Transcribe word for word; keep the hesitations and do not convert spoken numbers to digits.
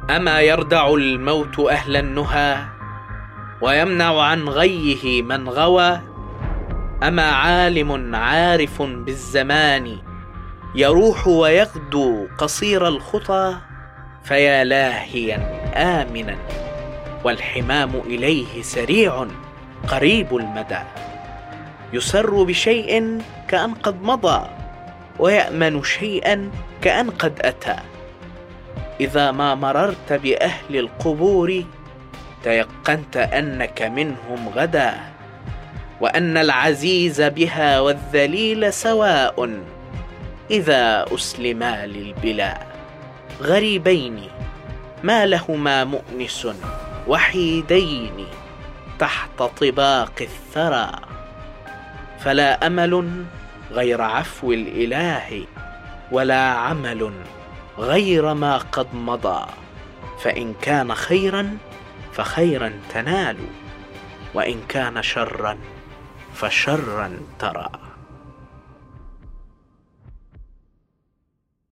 أما يردع الموت أهل النهى ويمنع عن غيه من غوى؟ أما عالم عارف بالزمان يروح ويغدو قصير الخطى؟ فيا لاهيا آمنا والحمام إليه سريع قريب المدى، يسر بشيء كأن قد مضى ويأمن شيئا كأن قد أتى. إذا ما مررت بأهل القبور تيقنت أنك منهم غدا، وأن العزيز بها والذليل سواء إذا أسلما للبلا. غريبين ما لهما مؤنس وحيدين تحت طباق الثرى، فلا أمل غير عفو الإله ولا عمل غير ما قد مضى. فإن كان خيرا فخيرا تنال، وإن كان شرا فشرا ترى.